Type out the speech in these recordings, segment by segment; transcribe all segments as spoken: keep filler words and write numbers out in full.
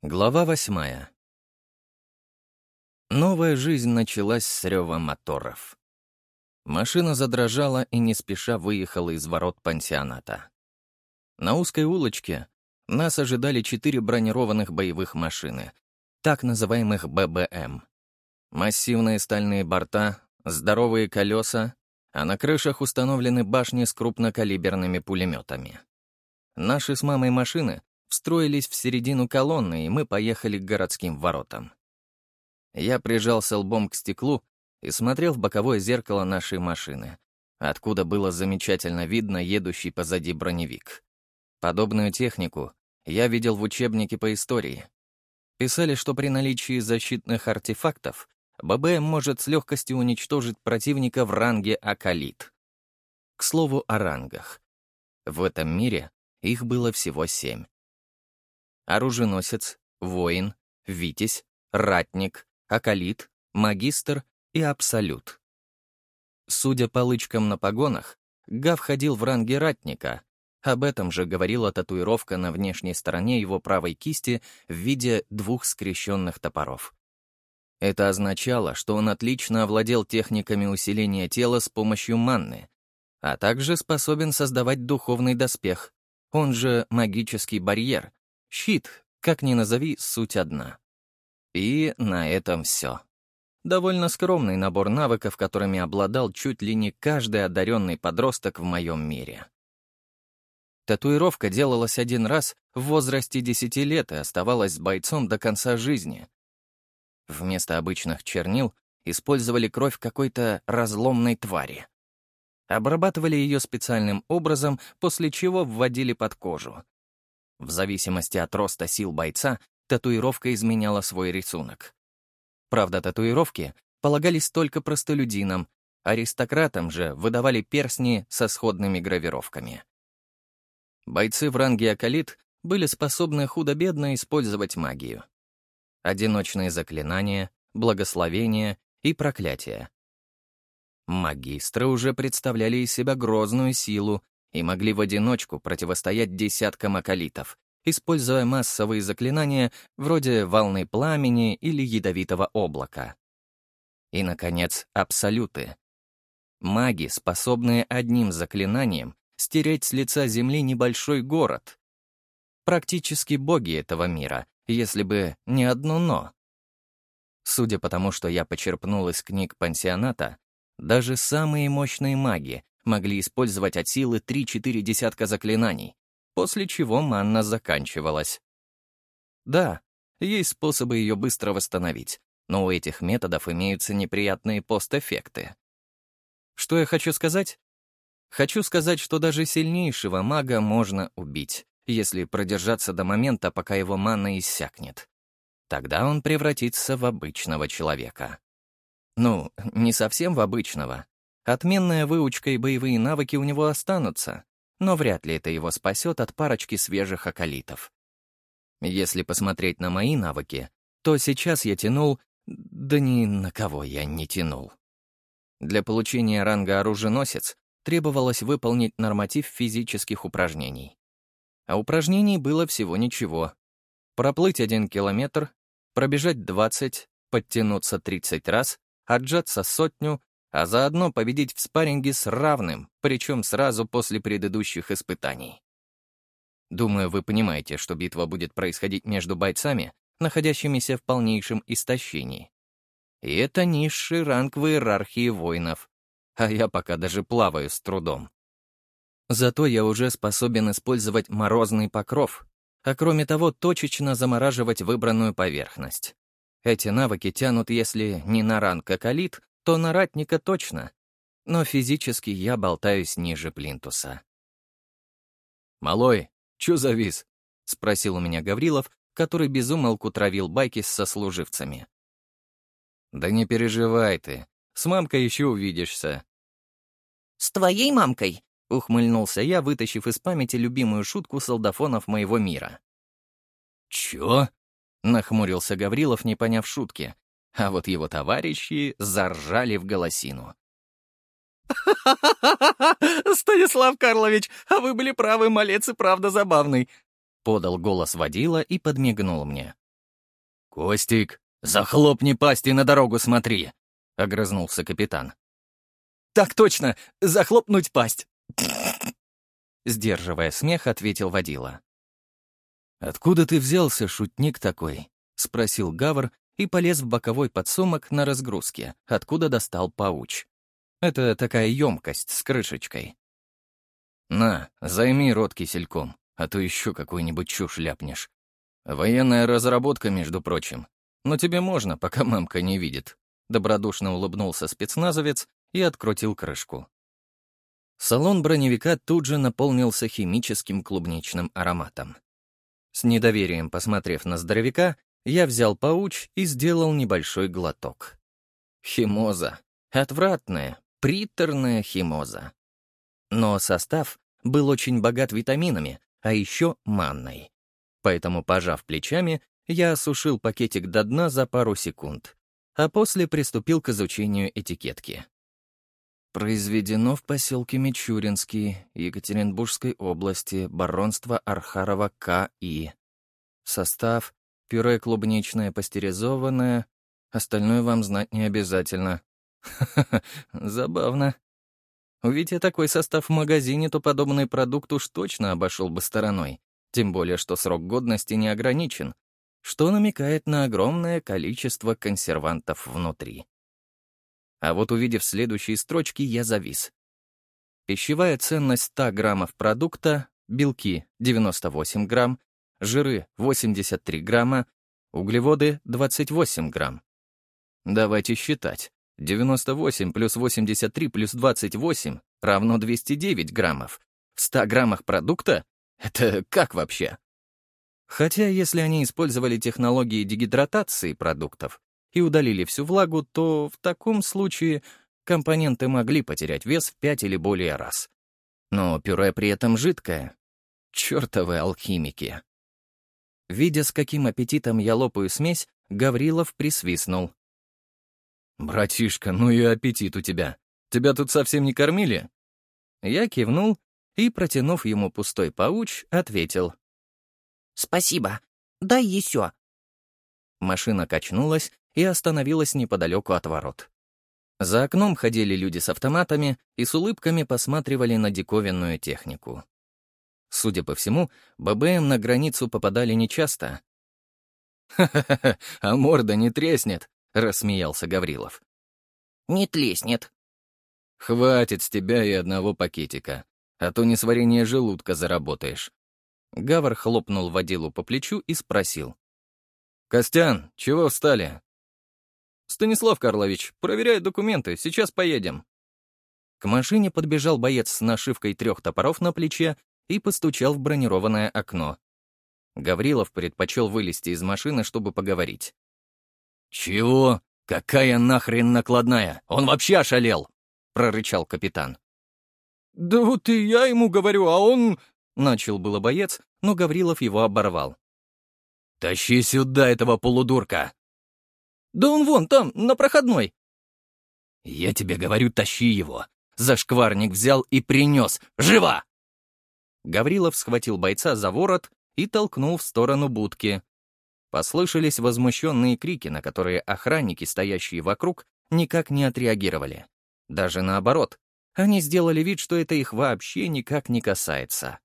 Глава восьмая. Новая жизнь началась с рёва моторов. Машина задрожала и не спеша выехала из ворот пансионата. На узкой улочке нас ожидали четыре бронированных боевых машины, так называемых бэ бэ эм. Массивные стальные борта, здоровые колеса, а на крышах установлены башни с крупнокалиберными пулеметами. Наши с мамой машины встроились в середину колонны, и мы поехали к городским воротам. Я прижался лбом к стеклу и смотрел в боковое зеркало нашей машины, откуда было замечательно видно едущий позади броневик. Подобную технику я видел в учебнике по истории. Писали, что при наличии защитных артефактов бэ бэ эм может с легкостью уничтожить противника в ранге Акалит. К слову о рангах. В этом мире их было всего семь. Оруженосец, воин, витязь, ратник, акалит, магистр и абсолют. Судя по лычкам на погонах, Га входил в ранге ратника. Об этом же говорила татуировка на внешней стороне его правой кисти в виде двух скрещенных топоров. Это означало, что он отлично овладел техниками усиления тела с помощью манны, а также способен создавать духовный доспех, он же магический барьер. Щит, как ни назови, суть одна. И на этом все. Довольно скромный набор навыков, которыми обладал чуть ли не каждый одаренный подросток в моем мире. Татуировка делалась один раз в возрасте десяти лет и оставалась с бойцом до конца жизни. Вместо обычных чернил использовали кровь какой-то разломной твари. Обрабатывали ее специальным образом, после чего вводили под кожу. В зависимости от роста сил бойца, татуировка изменяла свой рисунок. Правда, татуировки полагались только простолюдинам, аристократам же выдавали перстни со сходными гравировками. Бойцы в ранге Акалит были способны худо-бедно использовать магию. Одиночные заклинания, благословения и проклятия. Магистры уже представляли из себя грозную силу и могли в одиночку противостоять десяткам акалитов, используя массовые заклинания вроде волны пламени или ядовитого облака. И, наконец, абсолюты. Маги, способные одним заклинанием стереть с лица земли небольшой город. Практически боги этого мира, если бы не одно «но». Судя по тому, что я почерпнул из книг пансионата, даже самые мощные маги могли использовать от силы три-четыре десятка заклинаний, после чего манна заканчивалась. Да, есть способы ее быстро восстановить, но у этих методов имеются неприятные постэффекты. Что я хочу сказать? Хочу сказать, что даже сильнейшего мага можно убить, если продержаться до момента, пока его манна иссякнет. Тогда он превратится в обычного человека. Ну, не совсем в обычного. Отменная выучка и боевые навыки у него останутся, но вряд ли это его спасет от парочки свежих акалитов. Если посмотреть на мои навыки, то сейчас я тянул... Да ни на кого я не тянул. Для получения ранга оруженосец требовалось выполнить норматив физических упражнений. А упражнений было всего ничего. Проплыть один километр, пробежать двадцать, подтянуться тридцать раз, отжаться сотню, а заодно победить в спарринге с равным, причем сразу после предыдущих испытаний. Думаю, вы понимаете, что битва будет происходить между бойцами, находящимися в полнейшем истощении. И это низший ранг в иерархии воинов, а я пока даже плаваю с трудом. Зато я уже способен использовать морозный покров, а кроме того точечно замораживать выбранную поверхность. Эти навыки тянут, если не на ранг акалит, то на ратника точно, но физически я болтаюсь ниже плинтуса. «Малой, чё завис?» — спросил у меня Гаврилов, который без умолку травил байки с сослуживцами. «Да не переживай ты, с мамкой еще увидишься». «С твоей мамкой?» — ухмыльнулся я, вытащив из памяти любимую шутку солдафонов моего мира. «Чё?» — нахмурился Гаврилов, не поняв шутки, а вот его товарищи заржали в голосину. Станислав Карлович, а вы были правы, малец и правда забавный!» Подал голос водила и подмигнул мне. «Костик, захлопни пасть и на дорогу смотри!» — огрызнулся капитан. «Так точно! Захлопнуть пасть!» Сдерживая смех, ответил водила. «Откуда ты взялся, шутник такой?» — спросил Гавр и полез в боковой подсумок на разгрузке, откуда достал пауч. Это такая емкость с крышечкой. «На, займи рот кисельком, а то еще какую-нибудь чушь ляпнешь. Военная разработка, между прочим. Но тебе можно, пока мамка не видит». Добродушно улыбнулся спецназовец и открутил крышку. Салон броневика тут же наполнился химическим клубничным ароматом. С недоверием посмотрев на здоровяка, я взял пауч и сделал небольшой глоток. Химоза. Отвратная, приторная химоза. Но состав был очень богат витаминами, а еще манной. Поэтому, пожав плечами, я осушил пакетик до дна за пару секунд, а после приступил к изучению этикетки. Произведено в поселке Мичуринский, Екатеринбургской области, баронство Архарова К И. Состав — пюре клубничное пастеризованное, остальное вам знать не обязательно. Ха-ха-ха, забавно. Увидя я такой состав в магазине, то подобный продукт уж точно обошел бы стороной, тем более что срок годности не ограничен, что намекает на огромное количество консервантов внутри. А вот увидев следующие строчки, я завис. Пищевая ценность ста граммов продукта, белки девяносто восемь грамм, жиры восемьдесят три грамма, углеводы двадцать восемь грамм. Давайте считать. девяносто восемь плюс восемьдесят три плюс двадцать восемь равно двести девять граммов. В ста граммах продукта? Это как вообще? Хотя, если они использовали технологии дегидратации продуктов и удалили всю влагу, то в таком случае компоненты могли потерять вес в пять или более раз. Но пюре при этом жидкое. Чёртовы алхимики. Видя, с каким аппетитом я лопаю смесь, Гаврилов присвистнул. «Братишка, ну и аппетит у тебя. Тебя тут совсем не кормили?» Я кивнул и, протянув ему пустой пауч, ответил. «Спасибо. Дай еще». Машина качнулась и остановилась неподалеку от ворот. За окном ходили люди с автоматами и с улыбками посматривали на диковинную технику. Судя по всему, ББМ на границу попадали нечасто. «Ха-ха-ха, а морда не треснет», — рассмеялся Гаврилов. «Не треснет». «Хватит с тебя и одного пакетика, а то несварение желудка заработаешь». Гавр хлопнул водилу по плечу и спросил. «Костян, чего встали?» «Станислав Карлович, проверяю документы, сейчас поедем». К машине подбежал боец с нашивкой трех топоров на плече и постучал в бронированное окно. Гаврилов предпочел вылезти из машины, чтобы поговорить. «Чего? Какая нахрен накладная? Он вообще ошалел!» — прорычал капитан. «Да вот и я ему говорю, а он...» — начал было боец, но Гаврилов его оборвал. «Тащи сюда этого полудурка!» «Да он вон там, на проходной!» «Я тебе говорю, тащи его!» Зашкварник взял и принес. «Живо!» Гаврилов схватил бойца за ворот и толкнул в сторону будки. Послышались возмущенные крики, на которые охранники, стоящие вокруг, никак не отреагировали. Даже наоборот, они сделали вид, что это их вообще никак не касается.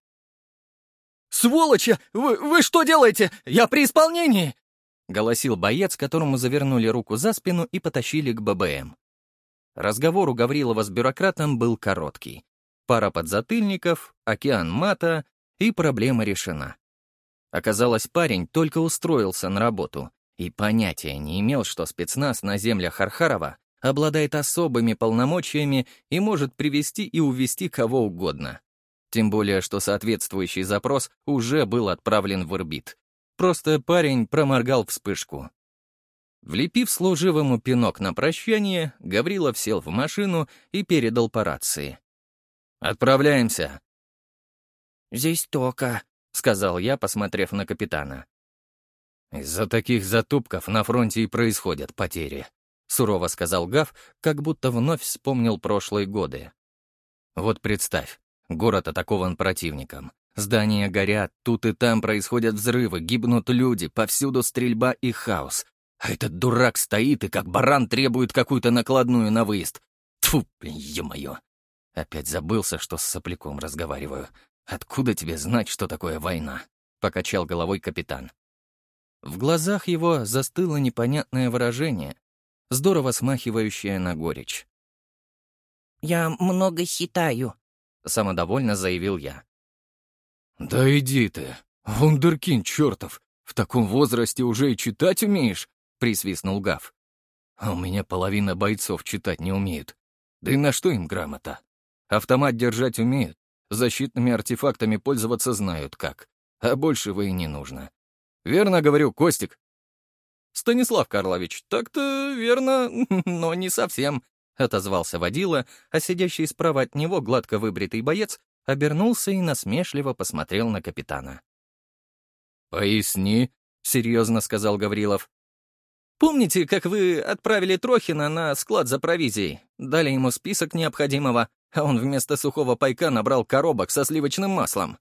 «Сволочи! Вы, вы что делаете? Я при исполнении!» — голосил боец, которому завернули руку за спину и потащили к ББМ. Разговор у Гаврилова с бюрократом был короткий. Пара подзатыльников, океан мата, и проблема решена. Оказалось, парень только устроился на работу и понятия не имел, что спецназ на землях Архарова обладает особыми полномочиями и может привести и увезти кого угодно. Тем более, что соответствующий запрос уже был отправлен в Ирбит. Просто парень проморгал вспышку. Влепив служивому пинок на прощание, Гаврилов сел в машину и передал по рации. «Отправляемся». «Здесь тока», — сказал я, посмотрев на капитана. «Из-за таких затупков на фронте и происходят потери», — сурово сказал Гав, как будто вновь вспомнил прошлые годы. «Вот представь, город атакован противником. Здания горят, тут и там происходят взрывы, гибнут люди, повсюду стрельба и хаос. А этот дурак стоит и как баран требует какую-то накладную на выезд. Тьфу, ё-моё. Опять забылся, что с сопляком разговариваю. Откуда тебе знать, что такое война? Покачал головой капитан. В глазах его застыло непонятное выражение, здорово смахивающее на горечь. «Я много считаю», — самодовольно заявил я. «Да иди ты, вундеркинд чертов, в таком возрасте уже и читать умеешь?» — присвистнул Гав. «А у меня половина бойцов читать не умеют. Да и на что им грамота? Автомат держать умеют, защитными артефактами пользоваться знают как, а большего и не нужно. Верно говорю, Костик?» «Станислав Карлович, так-то верно, но не совсем», — отозвался водила, а сидящий справа от него гладко выбритый боец обернулся и насмешливо посмотрел на капитана. «Поясни», — серьезно сказал Гаврилов. «Помните, как вы отправили Трохина на склад за провизией? Дали ему список необходимого, а он вместо сухого пайка набрал коробок со сливочным маслом?»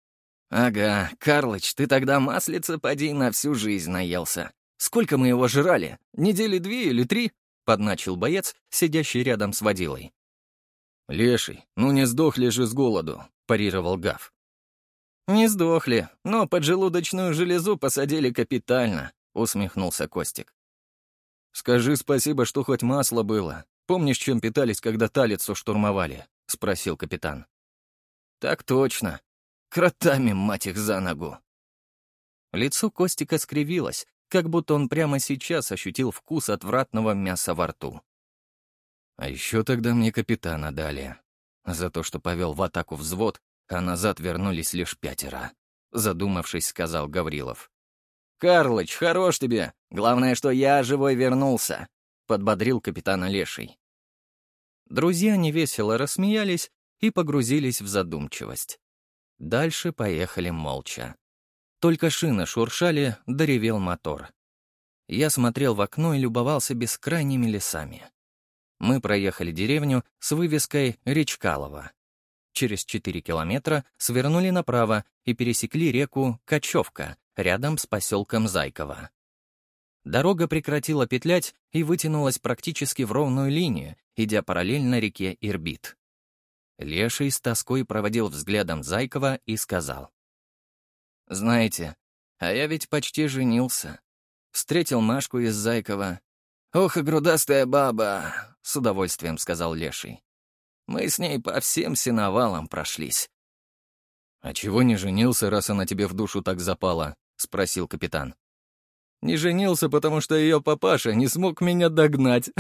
«Ага, Карлыч, ты тогда маслица, поди, на всю жизнь наелся. Сколько мы его жрали? Недели две или три?» — подначил боец, сидящий рядом с водилой. «Леший, ну не сдохли же с голоду», — парировал Гав. «Не сдохли, но поджелудочную железу посадили капитально», — усмехнулся Костик. «Скажи спасибо, что хоть масло было. Помнишь, чем питались, когда Талицу штурмовали?» — спросил капитан. «Так точно. Кротами, мать их, за ногу». Лицо Костика скривилось, как будто он прямо сейчас ощутил вкус отвратного мяса во рту. «А еще тогда мне капитана дали. За то, что повел в атаку взвод, а назад вернулись лишь пятеро», — задумавшись, сказал Гаврилов. «Карлыч, хорош тебе! Главное, что я живой вернулся!» — подбодрил капитана Леший. Друзья невесело рассмеялись и погрузились в задумчивость. Дальше поехали молча. Только шины шуршали, доревел мотор. Я смотрел в окно и любовался бескрайними лесами. Мы проехали деревню с вывеской «Речкалово». Через четыре километра свернули направо и пересекли реку Кочевка, рядом с поселком Зайково. Дорога прекратила петлять и вытянулась практически в ровную линию, идя параллельно реке Ирбит. Леший с тоской проводил взглядом Зайкова и сказал: «Знаете, а я ведь почти женился. Встретил Машку из Зайкова. Ох и грудастая баба!» — с удовольствием сказал Леший. «Мы с ней по всем сеновалам прошлись». «А чего не женился, раз она тебе в душу так запала?» — спросил капитан. «Не женился, потому что ее папаша не смог меня догнать.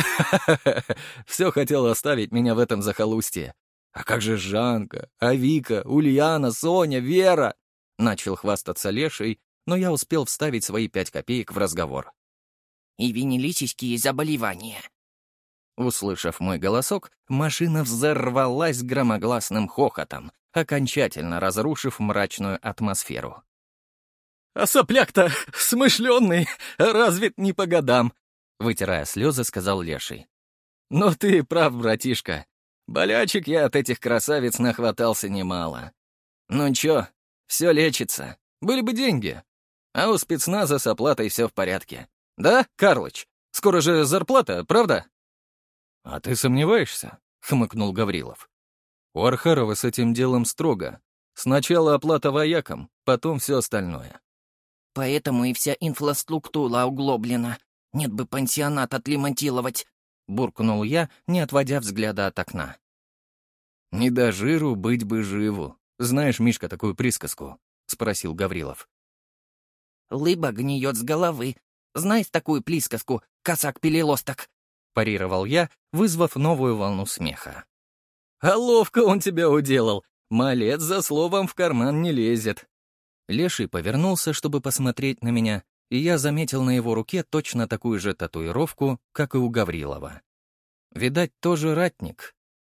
Все хотел оставить меня в этом захолустье. А как же Жанка, а Вика, Ульяна, Соня, Вера?» Начал хвастаться Леший, но я успел вставить свои пять копеек в разговор. «И венерические заболевания». Услышав мой голосок, машина взорвалась громогласным хохотом, окончательно разрушив мрачную атмосферу. «А сопляк-то смышленый, разве не по годам?» — вытирая слезы, сказал Леший. «Но ты прав, братишка. Болячек я от этих красавиц нахватался немало. Ну чё, все лечится. Были бы деньги. А у спецназа с оплатой все в порядке. Да, Карлыч? Скоро же зарплата, правда?» «А ты сомневаешься?» — хмыкнул Гаврилов. «У Архарова с этим делом строго. Сначала оплата воякам, потом все остальное». «Поэтому и вся инфраструктура углублена. Нет бы пансионат отремонтировать», — буркнул я, не отводя взгляда от окна. «Не до жиру быть бы живу. Знаешь, Мишка, такую присказку?» — спросил Гаврилов. «Лыба гниет с головы. Знаешь такую присказку, косак-пелелосток?» — парировал я, вызвав новую волну смеха. «А ловко он тебя уделал. Малец за словом в карман не лезет». Леший повернулся, чтобы посмотреть на меня, и я заметил на его руке точно такую же татуировку, как и у Гаврилова. Видать, тоже ратник.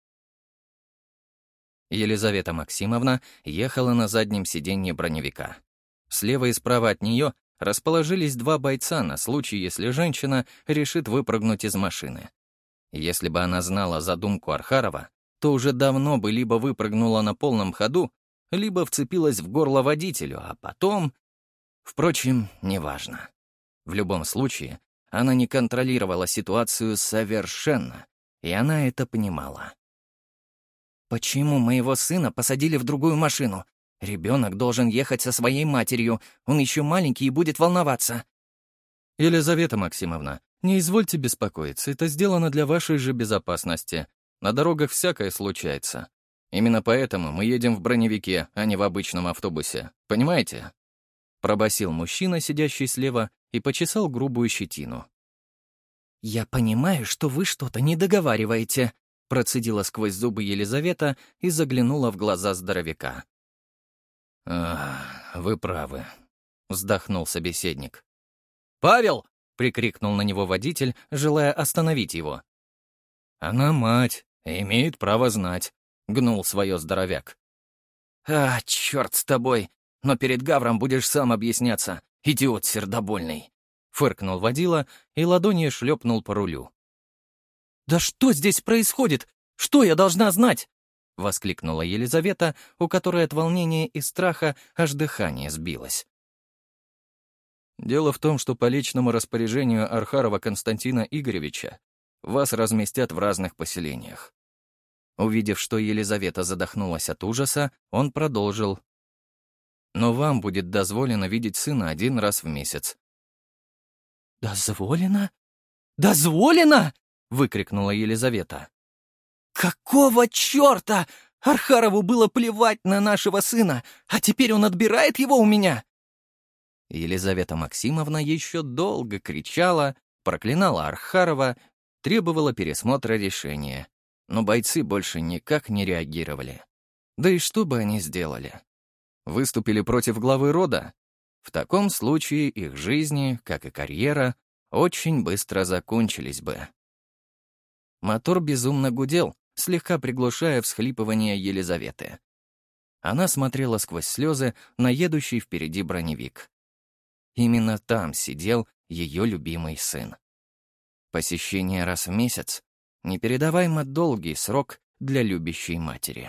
Елизавета Максимовна ехала на заднем сиденье броневика. Слева и справа от нее расположились два бойца на случай, если женщина решит выпрыгнуть из машины. Если бы она знала задумку Архарова, то уже давно бы либо выпрыгнула на полном ходу, либо вцепилась в горло водителю, а потом... Впрочем, неважно. В любом случае, она не контролировала ситуацию совершенно, и она это понимала. «Почему моего сына посадили в другую машину? Ребенок должен ехать со своей матерью, он еще маленький и будет волноваться». «Елизавета Максимовна, не извольте беспокоиться, это сделано для вашей же безопасности. На дорогах всякое случается. Именно поэтому мы едем в броневике, а не в обычном автобусе. Понимаете?» Пробасил мужчина, сидящий слева, и почесал грубую щетину. «Я понимаю, что вы что-то не договариваете», — процедила сквозь зубы Елизавета и заглянула в глаза здоровяка. «Ах, вы правы», — вздохнул собеседник. «Павел!» — прикрикнул на него водитель, желая остановить его. «Она мать, имеет право знать», — гнул свое здоровяк. «А, черт с тобой! Но перед Гавром будешь сам объясняться, идиот сердобольный!» — фыркнул водила и ладонью шлепнул по рулю. «Да что здесь происходит? Что я должна знать?» — воскликнула Елизавета, у которой от волнения и страха аж дыхание сбилось. «Дело в том, что по личному распоряжению Архарова Константина Игоревича вас разместят в разных поселениях». Увидев, что Елизавета задохнулась от ужаса, он продолжил. «Но вам будет дозволено видеть сына один раз в месяц». «Дозволено? Дозволено?» — выкрикнула Елизавета. «Какого черта? Архарову было плевать на нашего сына, а теперь он отбирает его у меня?» Елизавета Максимовна еще долго кричала, проклинала Архарова, требовала пересмотра решения, но бойцы больше никак не реагировали. Да и что бы они сделали? Выступили против главы рода? В таком случае их жизни, как и карьера, очень быстро закончились бы. Мотор безумно гудел, слегка приглушая всхлипывание Елизаветы. Она смотрела сквозь слезы на едущий впереди броневик. Именно там сидел ее любимый сын. Посещение раз в месяц — непередаваемо долгий срок для любящей матери.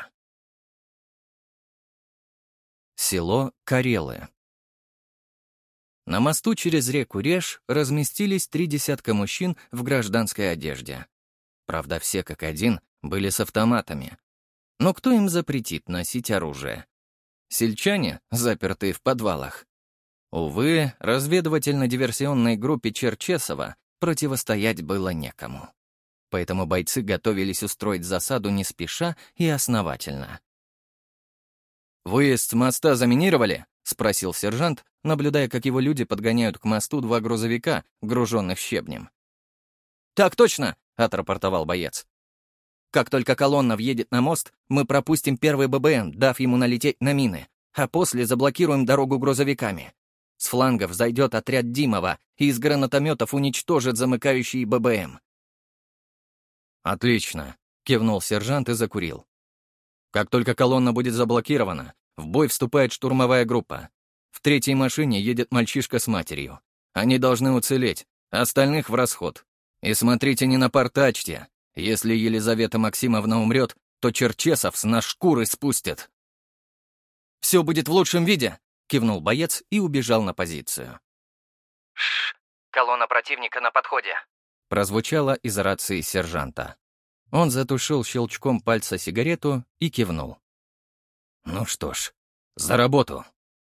Село Карелы. На мосту через реку Реж разместились три десятка мужчин в гражданской одежде. Правда, все как один были с автоматами. Но кто им запретит носить оружие? Сельчане, запертые в подвалах? Увы, разведывательно-диверсионной группе Черчесова противостоять было некому. Поэтому бойцы готовились устроить засаду не спеша и основательно. «Выезд с моста заминировали?» — спросил сержант, наблюдая, как его люди подгоняют к мосту два грузовика, груженных щебнем. «Так точно!» — отрапортовал боец. «Как только колонна въедет на мост, мы пропустим первый ББМ, дав ему налететь на мины, а после заблокируем дорогу грузовиками. С флангов зайдет отряд Димова и из гранатометов уничтожит замыкающий ББМ». «Отлично», — кивнул сержант и закурил. «Как только колонна будет заблокирована, в бой вступает штурмовая группа. В третьей машине едет мальчишка с матерью. Они должны уцелеть, остальных в расход. И смотрите, не напортачьте. Если Елизавета Максимовна умрет, то Черчесов с нас шкуры спустит». «Все будет в лучшем виде», — кивнул боец и убежал на позицию. «Шш, колонна противника на подходе», — прозвучало из рации сержанта. Он затушил щелчком пальца сигарету и кивнул. «Ну что ж, за работу».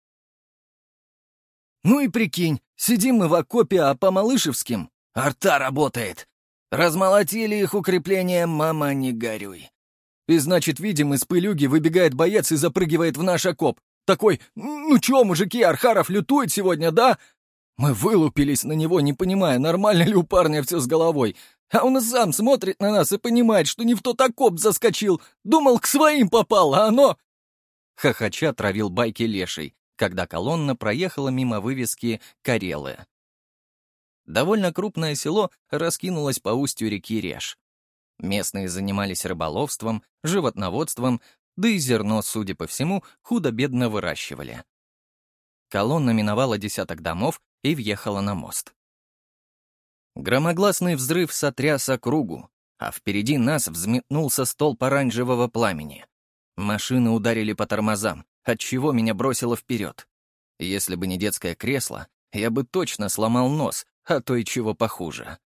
«Ну и прикинь, сидим мы в окопе, а по Малышевским арта работает. Размолотили их укреплением, мама, не горюй. И значит, видим, из пылюги выбегает боец и запрыгивает в наш окоп. Такой: ну чё, мужики, Архаров лютует сегодня, да? Мы вылупились на него, не понимая, нормально ли у парня все с головой. А он сам смотрит на нас и понимает, что не в тот окоп заскочил. Думал, к своим попал, а оно...» Хохоча травил байки леший, когда колонна проехала мимо вывески «Карелы». Довольно крупное село раскинулось по устью реки Реж. Местные занимались рыболовством, животноводством, да и зерно, судя по всему, худо-бедно выращивали. Колонна миновала десяток домов и въехала на мост. Громогласный взрыв сотряс округу, а впереди нас взметнулся столб оранжевого пламени. Машины ударили по тормозам, отчего меня бросило вперед. Если бы не детское кресло, я бы точно сломал нос, а то и чего похуже.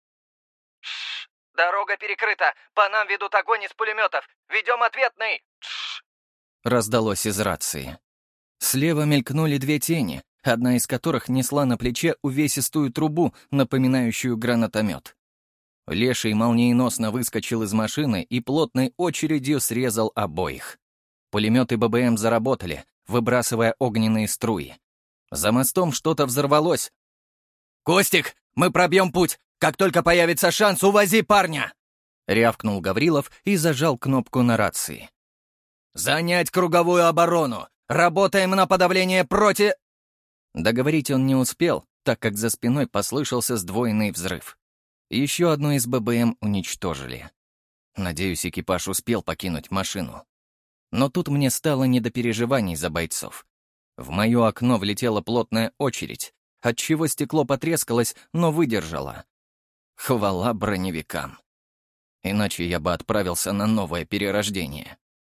Шш, дорога перекрыта, по нам ведут огонь из пулеметов. Ведем ответный. Шш. Раздалось из рации. Слева мелькнули две тени, одна из которых несла на плече увесистую трубу, напоминающую гранатомет. Леший молниеносно выскочил из машины и плотной очередью срезал обоих. Пулеметы ББМ заработали, выбрасывая огненные струи. За мостом что-то взорвалось. «Костик, мы пробьем путь! Как только появится шанс, увози парня!» — рявкнул Гаврилов и зажал кнопку на рации. «Занять круговую оборону! Работаем на подавление против...» Договорить он не успел, так как за спиной послышался сдвоенный взрыв. Еще одну из ББМ уничтожили. Надеюсь, экипаж успел покинуть машину. Но тут мне стало не до переживаний за бойцов. В мое окно влетела плотная очередь, отчего стекло потрескалось, но выдержало. Хвала броневикам. Иначе я бы отправился на новое перерождение.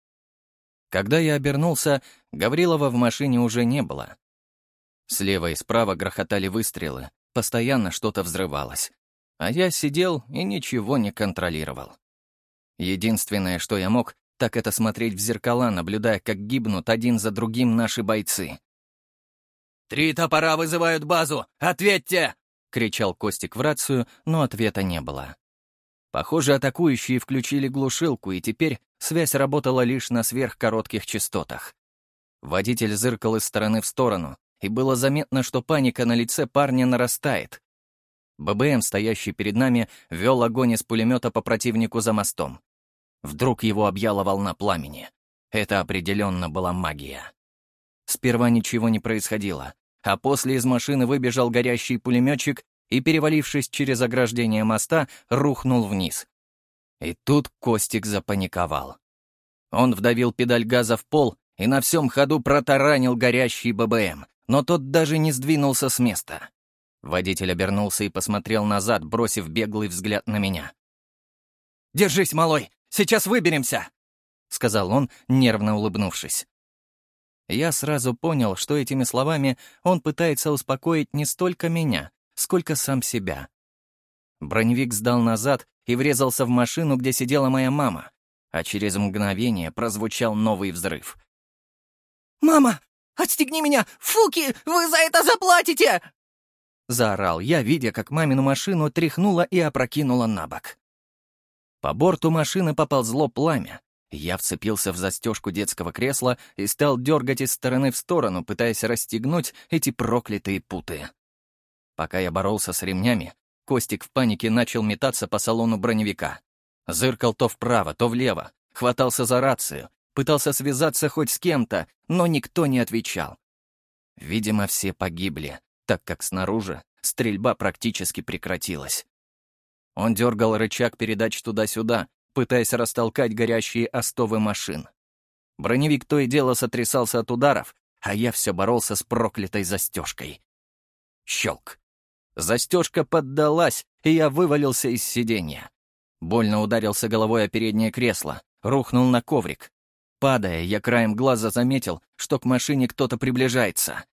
Когда я обернулся, Гаврилова в машине уже не было. Слева и справа грохотали выстрелы, постоянно что-то взрывалось. А я сидел и ничего не контролировал. Единственное, что я мог, так это смотреть в зеркала, наблюдая, как гибнут один за другим наши бойцы. «Три топора вызывают базу! Ответьте!» — кричал Костик в рацию, но ответа не было. Похоже, атакующие включили глушилку, и теперь связь работала лишь на сверхкоротких частотах. Водитель зыркал из стороны в сторону, и было заметно, что паника на лице парня нарастает. ББМ, стоящий перед нами, вел огонь из пулемета по противнику за мостом. Вдруг его объяла волна пламени. Это определенно была магия. Сперва ничего не происходило, а после из машины выбежал горящий пулеметчик и, перевалившись через ограждение моста, рухнул вниз. И тут Костик запаниковал. Он вдавил педаль газа в пол и на всем ходу протаранил горящий ББМ, но тот даже не сдвинулся с места. Водитель обернулся и посмотрел назад, бросив беглый взгляд на меня. «Держись, малой! Сейчас выберемся!» — сказал он, нервно улыбнувшись. Я сразу понял, что этими словами он пытается успокоить не столько меня, сколько сам себя. Броневик сдал назад и врезался в машину, где сидела моя мама, а через мгновение прозвучал новый взрыв. «Мама, отстегни меня! Фуки, вы за это заплатите!» Заорал я, видя, как мамину машину тряхнуло и опрокинуло на бок. По борту машины поползло пламя. Я вцепился в застежку детского кресла и стал дергать из стороны в сторону, пытаясь расстегнуть эти проклятые путы. Пока я боролся с ремнями, Костик в панике начал метаться по салону броневика. Зыркал то вправо, то влево, хватался за рацию, пытался связаться хоть с кем-то, но никто не отвечал. Видимо, все погибли, так как снаружи стрельба практически прекратилась. Он дергал рычаг передач туда-сюда, пытаясь растолкать горящие остовы машин. Броневик то и дело сотрясался от ударов, а я все боролся с проклятой застежкой. Щелк. Застежка поддалась, и я вывалился из сиденья. Больно ударился головой о переднее кресло, рухнул на коврик. Падая, я краем глаза заметил, что к машине кто-то приближается.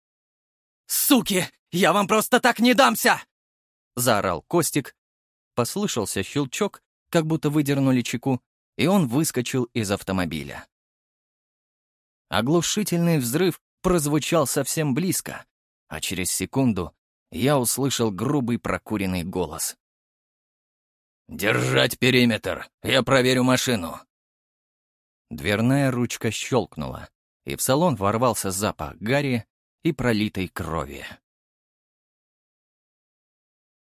«Суки, я вам просто так не дамся!» — заорал Костик. Послышался щелчок, как будто выдернули чеку, и он выскочил из автомобиля. Оглушительный взрыв прозвучал совсем близко, а через секунду я услышал грубый прокуренный голос. «Держать периметр! Я проверю машину!» Дверная ручка щелкнула, и в салон ворвался запах гари и пролитой крови.